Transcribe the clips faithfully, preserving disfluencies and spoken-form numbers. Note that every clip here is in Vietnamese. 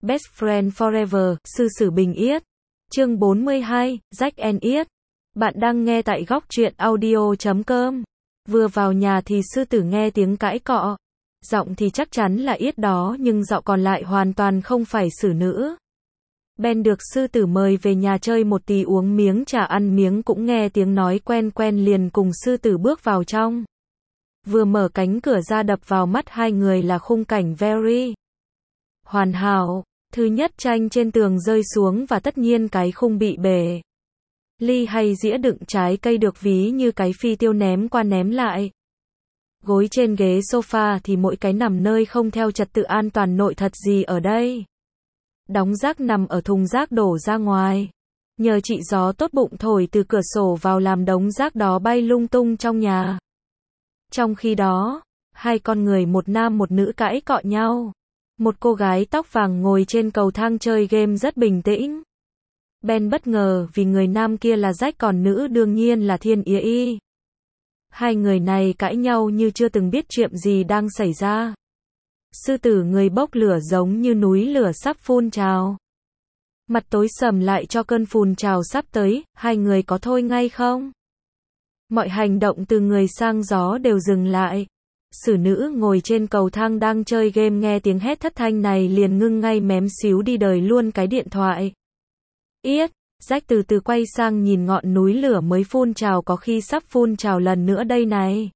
Best Friend Forever, Sư Sử Bình Yết. Chương bốn mươi hai, Jack and Yết. Bạn đang nghe tại góc truyện audio chấm com. Vừa vào nhà thì sư tử nghe tiếng cãi cọ. Giọng thì chắc chắn là Yết đó nhưng giọng còn lại hoàn toàn không phải Sử nữ. Ben được sư tử mời về nhà chơi một tí uống miếng trà ăn miếng cũng nghe tiếng nói quen quen liền cùng sư tử bước vào trong. Vừa mở cánh cửa ra đập vào mắt hai người là khung cảnh very hoàn hảo. Thứ nhất, tranh trên tường rơi xuống và tất nhiên cái khung bị bể. Ly hay dĩa đựng trái cây được ví như cái phi tiêu ném qua ném lại. Gối trên ghế sofa thì mỗi cái nằm nơi không theo trật tự an toàn nội thật gì ở đây. Đóng rác nằm ở thùng rác đổ ra ngoài. Nhờ chị gió tốt bụng thổi từ cửa sổ vào làm đống rác đó bay lung tung trong nhà. Trong khi đó, hai con người một nam một nữ cãi cọ nhau. Một cô gái tóc vàng ngồi trên cầu thang chơi game rất bình tĩnh. Ben bất ngờ vì người nam kia là Jack còn nữ đương nhiên là Thiên Y. Hai người này cãi nhau như chưa từng biết chuyện gì đang xảy ra. Sư tử người bốc lửa giống như núi lửa sắp phun trào. Mặt tối sầm lại cho cơn phun trào sắp tới, hai người có thôi ngay không? Mọi hành động từ người sang gió đều dừng lại. Sử nữ ngồi trên cầu thang đang chơi game nghe tiếng hét thất thanh này liền ngưng ngay mém xíu đi đời luôn cái điện thoại. Yết, Jack từ từ quay sang nhìn ngọn núi lửa mới phun trào có khi sắp phun trào lần nữa đây này.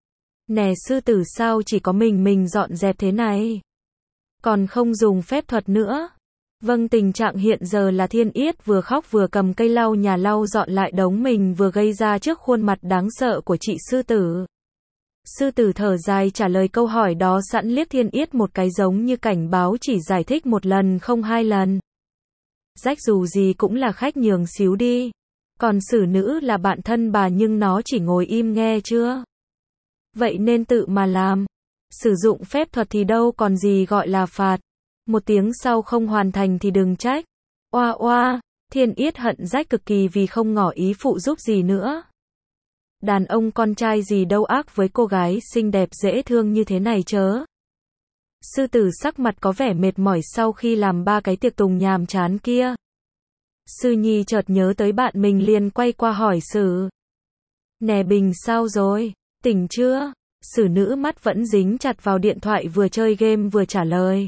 Nè sư tử sao chỉ có mình mình dọn dẹp thế này? Còn không dùng phép thuật nữa. Vâng, tình trạng hiện giờ là Thiên Yết vừa khóc vừa cầm cây lau nhà lau dọn lại đống mình vừa gây ra trước khuôn mặt đáng sợ của chị sư tử. Sư tử thở dài trả lời câu hỏi đó sẵn liếc Thiên Yết một cái giống như cảnh báo chỉ giải thích một lần không hai lần. Jack dù gì cũng là khách nhường xíu đi. Còn Sử nữ là bạn thân bà nhưng nó chỉ ngồi im nghe chưa. Vậy nên tự mà làm. Sử dụng phép thuật thì đâu còn gì gọi là phạt. Một tiếng sau không hoàn thành thì đừng trách. Oa oa, Thiên Yết hận Jack cực kỳ vì không ngỏ ý phụ giúp gì nữa. Đàn ông con trai gì đâu ác với cô gái xinh đẹp dễ thương như thế này chớ. Sư tử sắc mặt có vẻ mệt mỏi sau khi làm ba cái tiệc tùng nhàm chán kia. Sư nhi chợt nhớ tới bạn mình liền quay qua hỏi Sử. Nè Bình sao rồi, tỉnh chưa? Sử nữ mắt vẫn dính chặt vào điện thoại vừa chơi game vừa trả lời.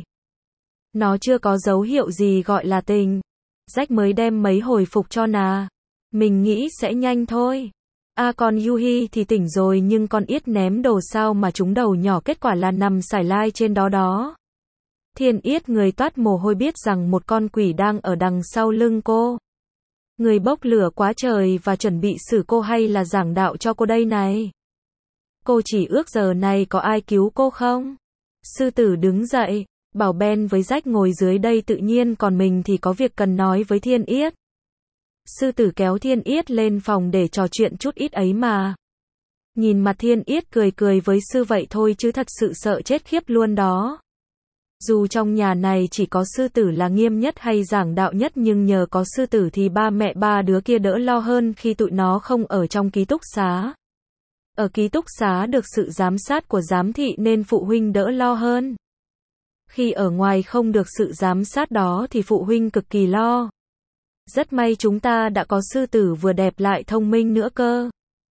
Nó chưa có dấu hiệu gì gọi là tỉnh. Jack mới đem mấy hồi phục cho nà. Mình nghĩ sẽ nhanh thôi. À còn Yuhi thì tỉnh rồi nhưng con Yết ném đồ sao mà trúng đầu nhỏ kết quả là nằm sải lai trên đó đó. Thiên Yết người toát mồ hôi biết rằng một con quỷ đang ở đằng sau lưng cô. Người bốc lửa quá trời và chuẩn bị xử cô hay là giảng đạo cho cô đây này. Cô chỉ ước giờ này có ai cứu cô không? Sư tử đứng dậy, bảo Ben với Jack ngồi dưới đây tự nhiên còn mình thì có việc cần nói với Thiên Yết. Sư tử kéo Thiên Yết lên phòng để trò chuyện chút ít ấy mà. Nhìn mặt Thiên Yết cười cười với sư vậy thôi chứ thật sự sợ chết khiếp luôn đó. Dù trong nhà này chỉ có sư tử là nghiêm nhất hay giảng đạo nhất nhưng nhờ có sư tử thì ba mẹ ba đứa kia đỡ lo hơn khi tụi nó không ở trong ký túc xá. Ở ký túc xá được sự giám sát của giám thị nên phụ huynh đỡ lo hơn. Khi ở ngoài không được sự giám sát đó thì phụ huynh cực kỳ lo. Rất may chúng ta đã có sư tử vừa đẹp lại thông minh nữa cơ.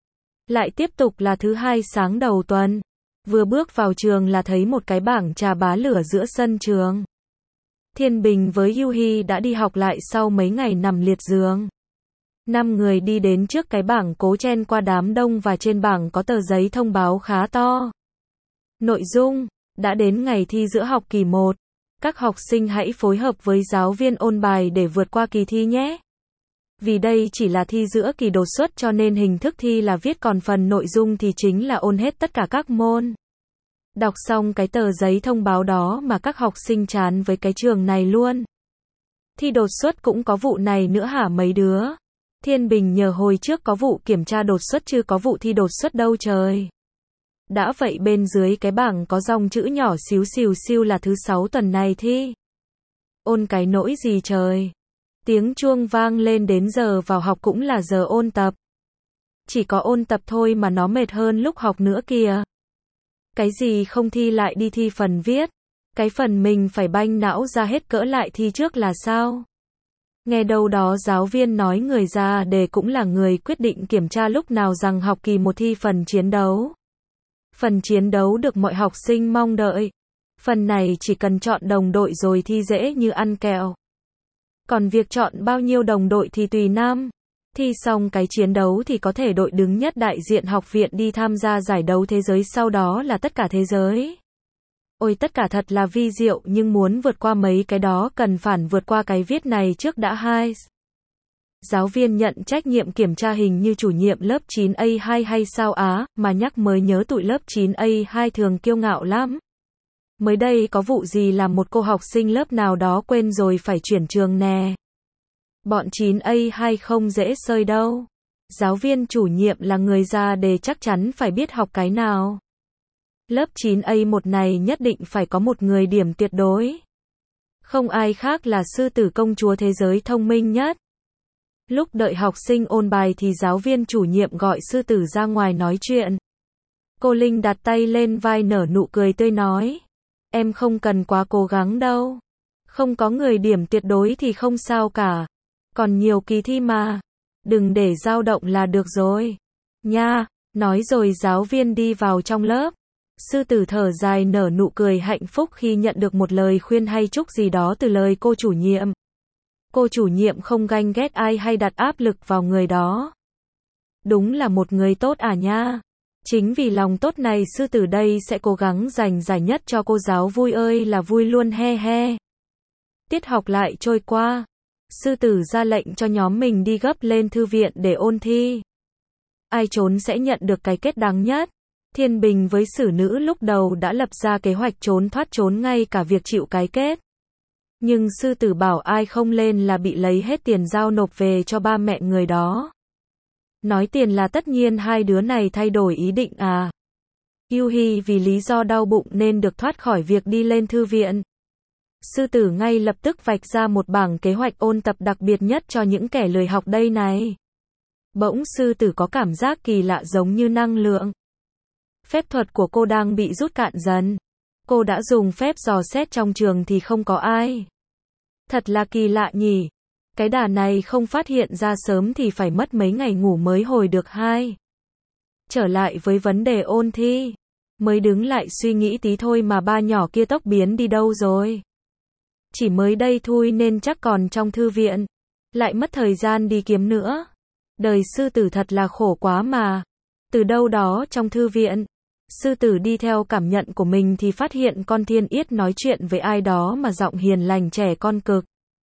Lại tiếp tục là thứ hai sáng đầu tuần. Vừa bước vào trường là thấy một cái bảng trà bá lửa giữa sân trường. Thiên Bình với Yuhi đã đi học lại sau mấy ngày nằm liệt giường. Năm người đi đến trước cái bảng cố chen qua đám đông và trên bảng có tờ giấy thông báo khá to. Nội dung, đã đến ngày thi giữa học kỳ một. Các học sinh hãy phối hợp với giáo viên ôn bài để vượt qua kỳ thi nhé. Vì đây chỉ là thi giữa kỳ đột xuất cho nên hình thức thi là viết còn phần nội dung thì chính là ôn hết tất cả các môn. Đọc xong cái tờ giấy thông báo đó mà các học sinh chán với cái trường này luôn. Thi đột xuất cũng có vụ này nữa hả mấy đứa? Thiên Bình nhờ hồi trước có vụ kiểm tra đột xuất chứ có vụ thi đột xuất đâu trời. Đã vậy bên dưới cái bảng có dòng chữ nhỏ xíu xìu xiu là thứ sáu tuần này thi. Ôn cái nỗi gì trời. Tiếng chuông vang lên đến giờ vào học cũng là giờ ôn tập. Chỉ có ôn tập thôi mà nó mệt hơn lúc học nữa kìa. Cái gì không thi lại đi thi phần viết. Cái phần mình phải banh não ra hết cỡ lại thi trước là sao? Nghe đâu đó giáo viên nói người ra đề cũng là người quyết định kiểm tra lúc nào rằng học kỳ một thi phần chiến đấu. Phần chiến đấu được mọi học sinh mong đợi. Phần này chỉ cần chọn đồng đội rồi thi dễ như ăn kẹo. Còn việc chọn bao nhiêu đồng đội thì tùy năm. Thi xong cái chiến đấu thì có thể đội đứng nhất đại diện học viện đi tham gia giải đấu thế giới, sau đó là tất cả thế giới. Ôi tất cả thật là vi diệu, nhưng muốn vượt qua mấy cái đó cần phản vượt qua cái viết này trước đã. Hai. Giáo viên nhận trách nhiệm kiểm tra hình như chủ nhiệm lớp chín A hai hay sao á, mà nhắc mới nhớ tụi lớp chín A hai thường kiêu ngạo lắm. Mới đây có vụ gì làm một cô học sinh lớp nào đó quên rồi phải chuyển trường nè. Bọn chín A hai không dễ sơi đâu. Giáo viên chủ nhiệm là người ra đề chắc chắn phải biết học cái nào. Lớp chín A một này nhất định phải có một người điểm tuyệt đối. Không ai khác là sư tử công chúa thế giới thông minh nhất. Lúc đợi học sinh ôn bài thì giáo viên chủ nhiệm gọi sư tử ra ngoài nói chuyện. Cô Linh đặt tay lên vai nở nụ cười tươi nói. Em không cần quá cố gắng đâu. Không có người điểm tuyệt đối thì không sao cả. Còn nhiều kỳ thi mà. Đừng để dao động là được rồi. Nha, nói rồi giáo viên đi vào trong lớp. Sư tử thở dài nở nụ cười hạnh phúc khi nhận được một lời khuyên hay chúc gì đó từ lời cô chủ nhiệm. Cô chủ nhiệm không ganh ghét ai hay đặt áp lực vào người đó. Đúng là một người tốt à nha. Chính vì lòng tốt này sư tử đây sẽ cố gắng giành giải nhất cho cô giáo vui ơi là vui luôn he he. Tiết học lại trôi qua. Sư tử ra lệnh cho nhóm mình đi gấp lên thư viện để ôn thi. Ai trốn sẽ nhận được cái kết đáng nhất. Thiên Bình với Sử Nữ lúc đầu đã lập ra kế hoạch trốn thoát trốn ngay cả việc chịu cái kết. Nhưng sư tử bảo ai không lên là bị lấy hết tiền giao nộp về cho ba mẹ người đó. Nói tiền là tất nhiên hai đứa này thay đổi ý định à. Yuhi vì lý do đau bụng nên được thoát khỏi việc đi lên thư viện. Sư tử ngay lập tức vạch ra một bảng kế hoạch ôn tập đặc biệt nhất cho những kẻ lười học đây này. Bỗng sư tử có cảm giác kỳ lạ giống như năng lượng. Phép thuật của cô đang bị rút cạn dần. Cô đã dùng phép dò xét trong trường thì không có ai. Thật là kỳ lạ nhỉ. Cái đà này không phát hiện ra sớm thì phải mất mấy ngày ngủ mới hồi được. Hai. Trở lại với vấn đề ôn thi. Mới đứng lại suy nghĩ tí thôi mà ba nhỏ kia tốc biến đi đâu rồi. Chỉ mới đây thôi nên chắc còn trong thư viện. Lại mất thời gian đi kiếm nữa. Đời sư tử thật là khổ quá mà. Từ đâu đó trong thư viện. Sư tử đi theo cảm nhận của mình thì phát hiện con Thiên Yết nói chuyện với ai đó mà giọng hiền lành trẻ con cực.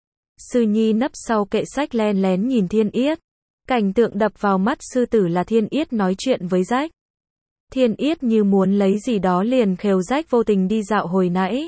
Sư Nhi nấp sau kệ sách len lén nhìn Thiên Yết. Cảnh tượng đập vào mắt sư tử là Thiên Yết nói chuyện với Rách. Thiên Yết như muốn lấy gì đó liền khều Rách vô tình đi dạo hồi nãy.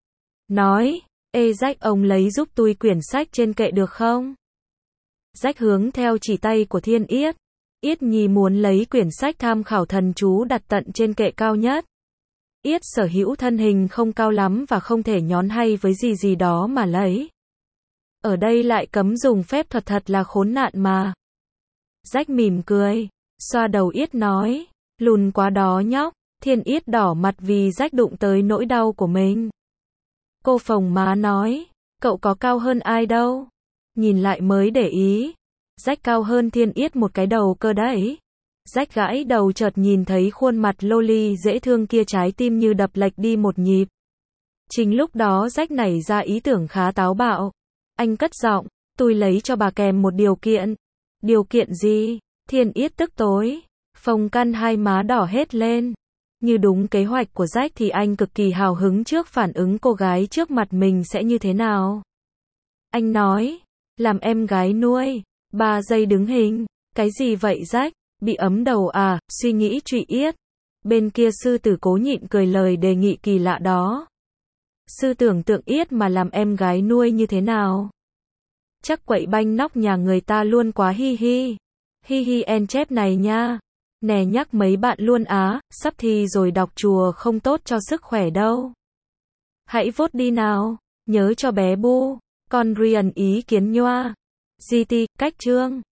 Nói, ê Rách ông lấy giúp tôi quyển sách trên kệ được không? Rách hướng theo chỉ tay của Thiên Yết. Yết Nhi muốn lấy quyển sách tham khảo thần chú đặt tận trên kệ cao nhất. Yết sở hữu thân hình không cao lắm và không thể nhón hay với gì gì đó mà lấy. Ở đây lại cấm dùng phép thuật thật là khốn nạn mà. Rách mỉm cười, xoa đầu Yết nói, lùn quá đó nhóc. Thiên Yết đỏ mặt vì Rách đụng tới nỗi đau của mình. Cô phồng má nói, cậu có cao hơn ai đâu. Nhìn lại mới để ý. Rách cao hơn Thiên Yết một cái đầu cơ đấy. Rách gãi đầu chợt nhìn thấy khuôn mặt loli dễ thương kia, trái tim như đập lệch đi một nhịp. Chính lúc đó Rách nảy ra ý tưởng khá táo bạo. Anh cất giọng, tôi lấy cho bà kèm một điều kiện. Điều kiện gì? Thiên Yết tức tối. Phồng căn hai má đỏ hết lên. Như đúng kế hoạch của Rách thì anh cực kỳ hào hứng trước phản ứng cô gái trước mặt mình sẽ như thế nào. Anh nói, làm em gái nuôi. Ba giây đứng hình. Cái gì vậy Rách? Bị ấm đầu à? Suy nghĩ trụy Yết. Bên kia sư tử cố nhịn cười lời đề nghị kỳ lạ đó. Sư tưởng tượng Yết mà làm em gái nuôi như thế nào? Chắc quậy banh nóc nhà người ta luôn quá hi hi. Hi hi en chép này nha. Nè nhắc mấy bạn luôn á, sắp thi rồi đọc chùa không tốt cho sức khỏe đâu. Hãy vote đi nào. Nhớ cho bé Bu. Con Rian ý kiến nhoa. giê tê, cách chương.